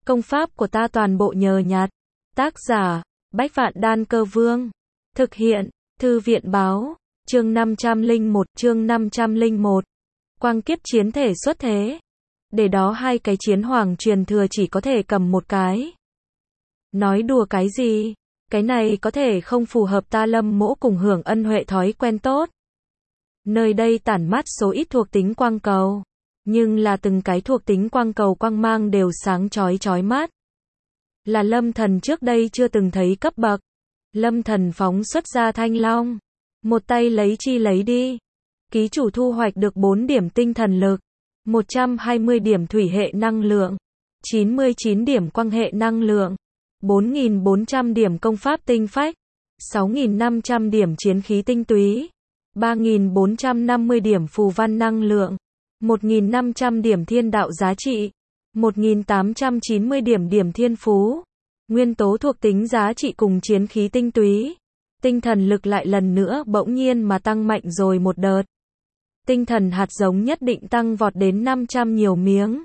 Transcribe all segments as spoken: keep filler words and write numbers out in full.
Công pháp của ta toàn bộ nhờ nhặt. Tác giả, Bách Vạn Đan Cơ Vương. Thực hiện, Thư viện Báo. Chương năm trăm lẻ một, chương năm trăm lẻ một. Quang kiếp chiến thể xuất thế. Để đó hai cái chiến hoàng truyền thừa chỉ có thể cầm một cái. Nói đùa cái gì? Cái này có thể không phù hợp ta Lâm Mỗ cùng hưởng ân huệ thói quen tốt. Nơi đây tản mát số ít thuộc tính quang cầu, nhưng là từng cái thuộc tính quang cầu quang mang đều sáng chói chói mắt. Là Lâm Thần trước đây chưa từng thấy cấp bậc. Lâm Thần phóng xuất ra thanh long, một tay lấy chi lấy đi. Ký chủ thu hoạch được bốn điểm tinh thần lực, một trăm hai mươi điểm thủy hệ năng lượng, chín mươi chín điểm quang hệ năng lượng, bốn nghìn bốn trăm điểm công pháp tinh phách, sáu nghìn năm trăm điểm chiến khí tinh túy, ba nghìn bốn trăm năm mươi điểm phù văn năng lượng, một nghìn năm trăm điểm thiên đạo giá trị, một nghìn tám trăm chín mươi điểm điểm thiên phú, nguyên tố thuộc tính giá trị cùng chiến khí tinh túy. Tinh thần lực lại lần nữa bỗng nhiên mà tăng mạnh rồi một đợt. Tinh thần hạt giống nhất định tăng vọt đến năm trăm nhiều miếng.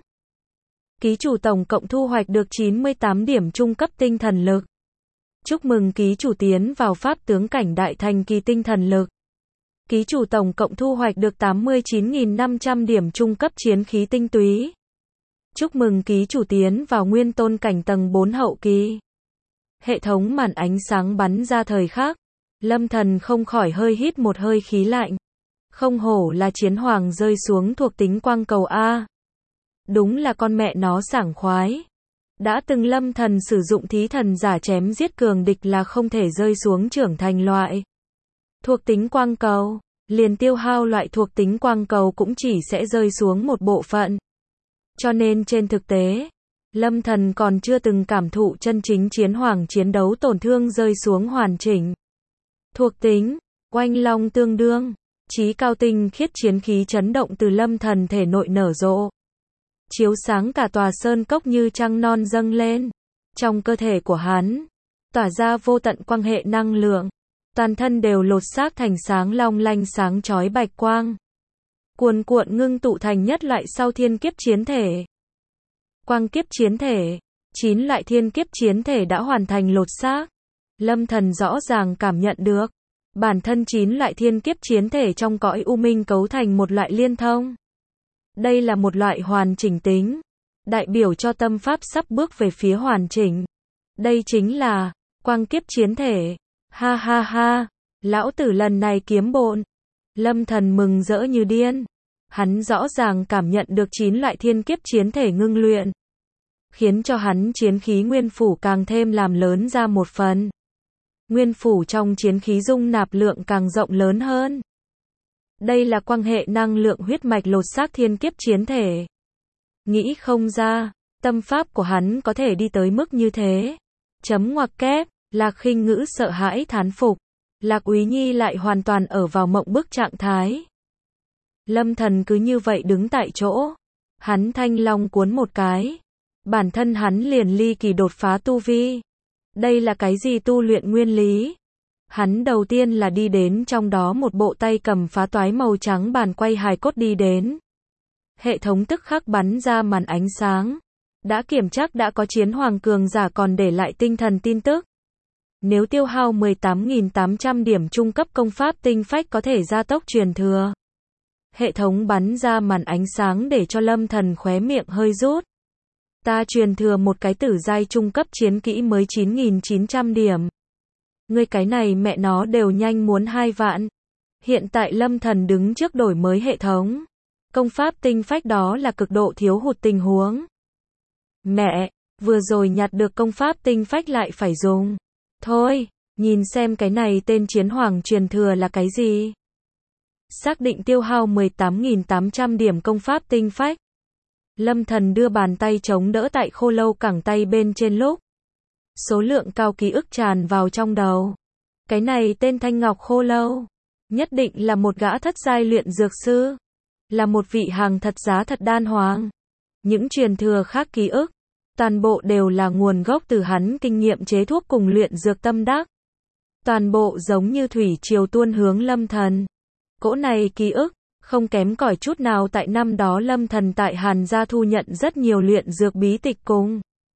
Ký chủ tổng cộng thu hoạch được chín mươi tám điểm trung cấp tinh thần lực. Chúc mừng ký chủ tiến vào pháp tướng cảnh đại thành kỳ tinh thần lực. Ký chủ tổng cộng thu hoạch được tám mươi chín nghìn năm trăm điểm trung cấp chiến khí tinh túy. Chúc mừng ký chủ tiến vào nguyên tôn cảnh tầng bốn hậu kỳ. Hệ thống màn ánh sáng bắn ra thời khắc. Lâm Thần không khỏi hơi hít một hơi khí lạnh. Không hổ là chiến hoàng rơi xuống thuộc tính quang cầu A. Đúng là con mẹ nó sảng khoái. Đã từng Lâm Thần sử dụng thí thần giả chém giết cường địch là không thể rơi xuống trưởng thành loại thuộc tính quang cầu, liền tiêu hao loại thuộc tính quang cầu cũng chỉ sẽ rơi xuống một bộ phận. Cho nên trên thực tế, Lâm Thần còn chưa từng cảm thụ chân chính chiến hoàng chiến đấu tổn thương rơi xuống hoàn chỉnh. Thuộc tính, oanh long tương đương, chí cao tinh khiết chiến khí chấn động từ Lâm Thần thể nội nở rộ. Chiếu sáng cả tòa sơn cốc như trăng non dâng lên. Trong cơ thể của hắn, tỏa ra vô tận quang hệ năng lượng. Toàn thân đều lột xác thành sáng long lanh sáng chói bạch quang. Cuồn cuộn ngưng tụ thành nhất loại sau thiên kiếp chiến thể. Quang kiếp chiến thể, chín loại thiên kiếp chiến thể đã hoàn thành lột xác. Lâm Thần rõ ràng cảm nhận được, bản thân chín loại thiên kiếp chiến thể trong cõi u minh cấu thành một loại liên thông. Đây là một loại hoàn chỉnh tính, đại biểu cho tâm pháp sắp bước về phía hoàn chỉnh. Đây chính là quang kiếp chiến thể. Ha ha ha, lão tử lần này kiếm bộn. Lâm Thần mừng rỡ như điên. Hắn rõ ràng cảm nhận được chín loại thiên kiếp chiến thể ngưng luyện, khiến cho hắn chiến khí nguyên phủ càng thêm làm lớn ra một phần. Nguyên phủ trong chiến khí dung nạp lượng càng rộng lớn hơn. Đây là quang hệ năng lượng huyết mạch lột xác thiên kiếp chiến thể. Nghĩ không ra, tâm pháp của hắn có thể đi tới mức như thế. Chấm ngoặc kép, Lạc Khinh Ngữ sợ hãi thán phục. Lạc Úy Nhi lại hoàn toàn ở vào mộng bức trạng thái. Lâm Thần cứ như vậy đứng tại chỗ. Hắn thanh long cuốn một cái. Bản thân hắn liền ly kỳ đột phá tu vi. Đây là cái gì tu luyện nguyên lý? Hắn đầu tiên là đi đến trong đó một bộ tay cầm phá toái màu trắng bàn quay hài cốt đi đến. Hệ thống tức khắc bắn ra màn ánh sáng. Đã kiểm tra đã có chiến hoàng cường giả còn để lại tinh thần tin tức. Nếu tiêu hao mười tám nghìn tám trăm điểm trung cấp công pháp tinh phách có thể gia tốc truyền thừa. Hệ thống bắn ra màn ánh sáng để cho Lâm Thần khóe miệng hơi rút. Ta truyền thừa một cái tử giai trung cấp chiến kỹ mới chín nghìn chín trăm điểm. Ngươi cái này mẹ nó đều nhanh muốn hai vạn. Hiện tại Lâm Thần đứng trước đổi mới hệ thống. Công pháp tinh phách đó là cực độ thiếu hụt tình huống. Mẹ, vừa rồi nhặt được công pháp tinh phách lại phải dùng. Thôi, nhìn xem cái này tên chiến hoàng truyền thừa là cái gì. Xác định tiêu hao mười tám nghìn tám trăm điểm công pháp tinh phách. Lâm Thần đưa bàn tay chống đỡ tại khô lâu cẳng tay bên trên lúc. Số lượng cao ký ức tràn vào trong đầu. Cái này tên Thanh Ngọc Khô Lâu. Nhất định là một gã thất giai luyện dược sư. Là một vị hàng thật giá thật đan hoàng. Những truyền thừa khác ký ức. Toàn bộ đều là nguồn gốc từ hắn kinh nghiệm chế thuốc cùng luyện dược tâm đắc. Toàn bộ giống như thủy triều tuôn hướng Lâm Thần. Cỗ này ký ức, không kém cỏi chút nào tại năm đó Lâm Thần tại Hàn gia thu nhận rất nhiều luyện dược bí tịch cùng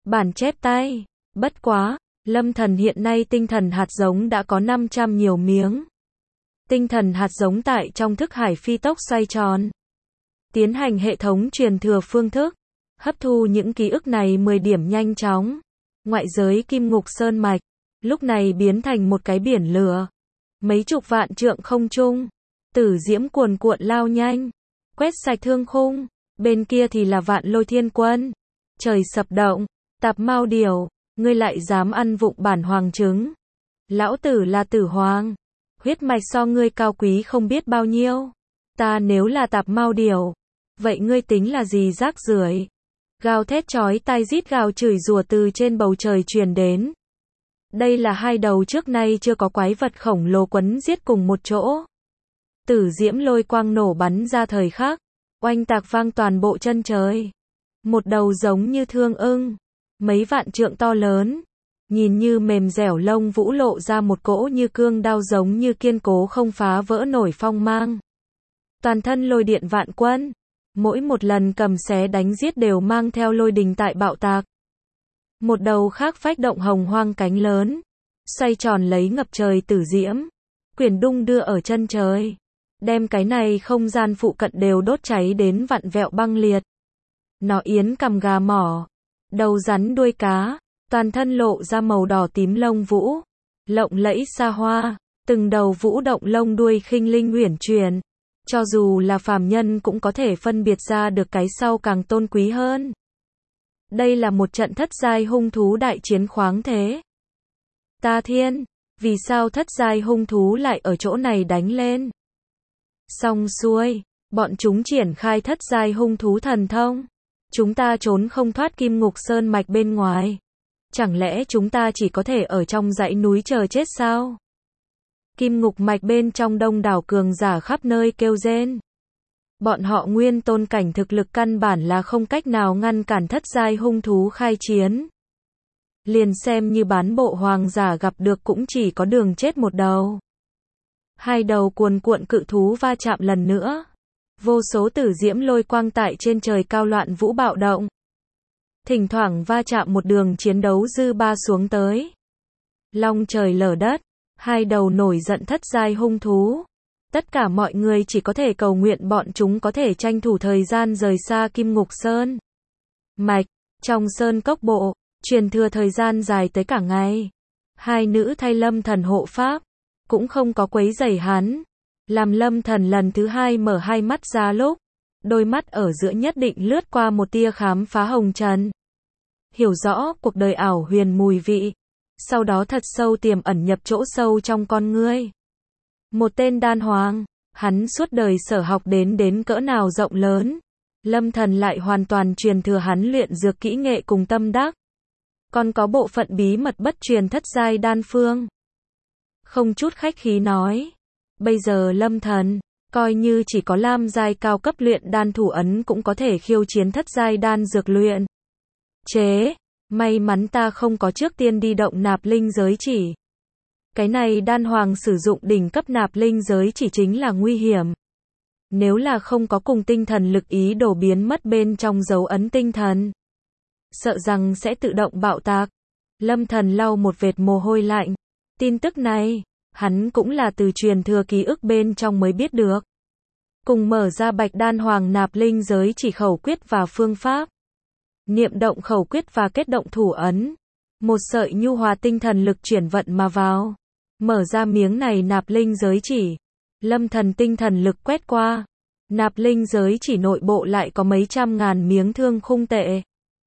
Bản chép tay. Bất quá, Lâm Thần hiện nay tinh thần hạt giống đã có năm trăm nhiều miếng. Tinh thần hạt giống tại trong thức hải phi tốc xoay tròn. Tiến hành hệ thống truyền thừa phương thức. Hấp thu những ký ức này mười điểm nhanh chóng. Ngoại giới Kim Ngục Sơn Mạch. Lúc này biến thành một cái biển lửa. Mấy chục vạn trượng không trung. Tử diễm cuồn cuộn lao nhanh. Quét sạch thương khung. Bên kia thì là vạn lôi thiên quân. Trời sập động. Tạp Mao Điểu. Ngươi lại dám ăn vụng bản hoàng trứng. Lão tử là tử hoàng. Huyết mạch so ngươi cao quý không biết bao nhiêu. Ta nếu là Tạp Mao Điểu. Vậy ngươi tính là gì rác rưởi? Gào thét chói tai rít gào chửi rủa từ trên bầu trời truyền đến. Đây là hai đầu trước nay chưa có quái vật khổng lồ quấn giết cùng một chỗ. Tử diễm lôi quang nổ bắn ra thời khắc. Oanh tạc vang toàn bộ chân trời. Một đầu giống như thương ưng. Mấy vạn trượng to lớn. Nhìn như mềm dẻo lông vũ lộ ra một cỗ như cương đao giống như kiên cố không phá vỡ nổi phong mang. Toàn thân lôi điện vạn quân. Mỗi một lần cầm xé đánh giết đều mang theo lôi đình tại bạo tạc. Một đầu khác phách động hồng hoang cánh lớn. Xoay tròn lấy ngập trời tử diễm. Quyển đung đưa ở chân trời. Đem cái này không gian phụ cận đều đốt cháy đến vặn vẹo băng liệt. Nó yến cầm gà mỏ. Đầu rắn đuôi cá. Toàn thân lộ ra màu đỏ tím lông vũ. Lộng lẫy xa hoa. Từng đầu vũ động lông đuôi khinh linh uyển chuyển. Cho dù là phàm nhân cũng có thể phân biệt ra được cái sau càng tôn quý hơn. Đây là một trận thất giai hung thú đại chiến khoáng thế. Ta thiên, vì sao thất giai hung thú lại ở chỗ này đánh lên? Xong xuôi, bọn chúng triển khai thất giai hung thú thần thông. Chúng ta trốn không thoát Kim Ngục Sơn Mạch bên ngoài. Chẳng lẽ chúng ta chỉ có thể ở trong dãy núi chờ chết sao? Kim Ngục Mạch bên trong đông đảo cường giả khắp nơi kêu rên. Bọn họ nguyên tôn cảnh thực lực căn bản là không cách nào ngăn cản thất giai hung thú khai chiến. Liền xem như bán bộ hoàng giả gặp được cũng chỉ có đường chết một đầu. Hai đầu cuồn cuộn cự thú va chạm lần nữa. Vô số tử diễm lôi quang tại trên trời cao loạn vũ bạo động. Thỉnh thoảng va chạm một đường chiến đấu dư ba xuống tới. Long trời lở đất. Hai đầu nổi giận thất giai hung thú. Tất cả mọi người chỉ có thể cầu nguyện bọn chúng có thể tranh thủ thời gian rời xa Kim Ngục Sơn Mạch. Trong sơn cốc bộ, truyền thừa thời gian dài tới cả ngày. Hai nữ thay Lâm Thần hộ pháp, cũng không có quấy rầy hắn. Làm Lâm Thần lần thứ hai mở hai mắt ra lúc, đôi mắt ở giữa nhất định lướt qua một tia khám phá hồng trần. Hiểu rõ cuộc đời ảo huyền mùi vị. Sau đó thật sâu tiềm ẩn nhập chỗ sâu trong con ngươi. Một tên đan hoàng, hắn suốt đời sở học đến đến cỡ nào rộng lớn. Lâm Thần lại hoàn toàn truyền thừa hắn luyện dược kỹ nghệ cùng tâm đắc. Còn có bộ phận bí mật bất truyền thất giai đan phương. Không chút khách khí nói. Bây giờ Lâm Thần, coi như chỉ có lam giai cao cấp luyện đan thủ ấn cũng có thể khiêu chiến thất giai đan dược luyện chế. May mắn ta không có trước tiên đi động nạp linh giới chỉ. Cái này đan hoàng sử dụng đỉnh cấp nạp linh giới chỉ chính là nguy hiểm. Nếu là không có cùng tinh thần lực ý đồ biến mất bên trong dấu ấn tinh thần, sợ rằng sẽ tự động bạo tạc. Lâm Thần lau một vệt mồ hôi lạnh. Tin tức này, hắn cũng là từ truyền thừa ký ức bên trong mới biết được. Cùng mở ra bạch đan hoàng nạp linh giới chỉ khẩu quyết và phương pháp. Niệm động khẩu quyết và kết động thủ ấn. Một sợi nhu hòa tinh thần lực chuyển vận mà vào. Mở ra miếng này nạp linh giới chỉ. Lâm Thần tinh thần lực quét qua. Nạp linh giới chỉ nội bộ lại có mấy trăm ngàn miếng thương khung tệ.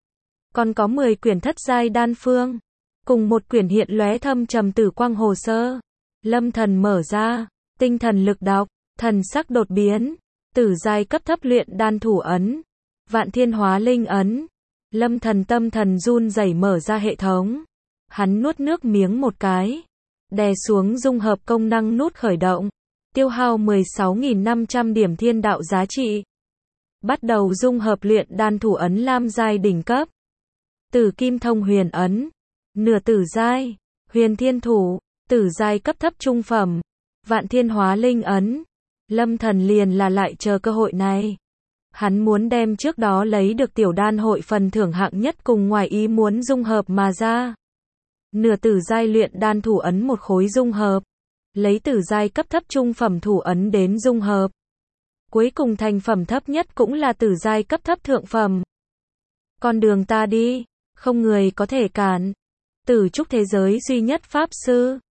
Còn có mười quyển thất giai đan phương. Cùng một quyển hiện lóe thâm trầm tử quang hồ sơ. Lâm Thần mở ra. Tinh thần lực đọc. Thần sắc đột biến. Tử giai cấp thấp luyện đan thủ ấn. Vạn thiên hóa linh ấn. Lâm Thần tâm thần run rẩy mở ra hệ thống. Hắn nuốt nước miếng một cái. Đè xuống dung hợp công năng nút khởi động. Tiêu hao mười sáu nghìn năm trăm điểm thiên đạo giá trị. Bắt đầu dung hợp luyện đan thủ ấn lam giai đỉnh cấp. Tử kim thông huyền ấn. Nửa tử giai. Huyền thiên thủ. Tử giai cấp thấp trung phẩm. Vạn thiên hóa linh ấn. Lâm Thần liền là lại chờ cơ hội này. Hắn muốn đem trước đó lấy được tiểu đan hội phần thưởng hạng nhất cùng ngoài ý muốn dung hợp mà ra. Nửa tử giai luyện đan thủ ấn một khối dung hợp. Lấy tử giai cấp thấp trung phẩm thủ ấn đến dung hợp. Cuối cùng thành phẩm thấp nhất cũng là tử giai cấp thấp thượng phẩm. Con đường ta đi, không người có thể cản. Tử trúc thế giới duy nhất pháp sư.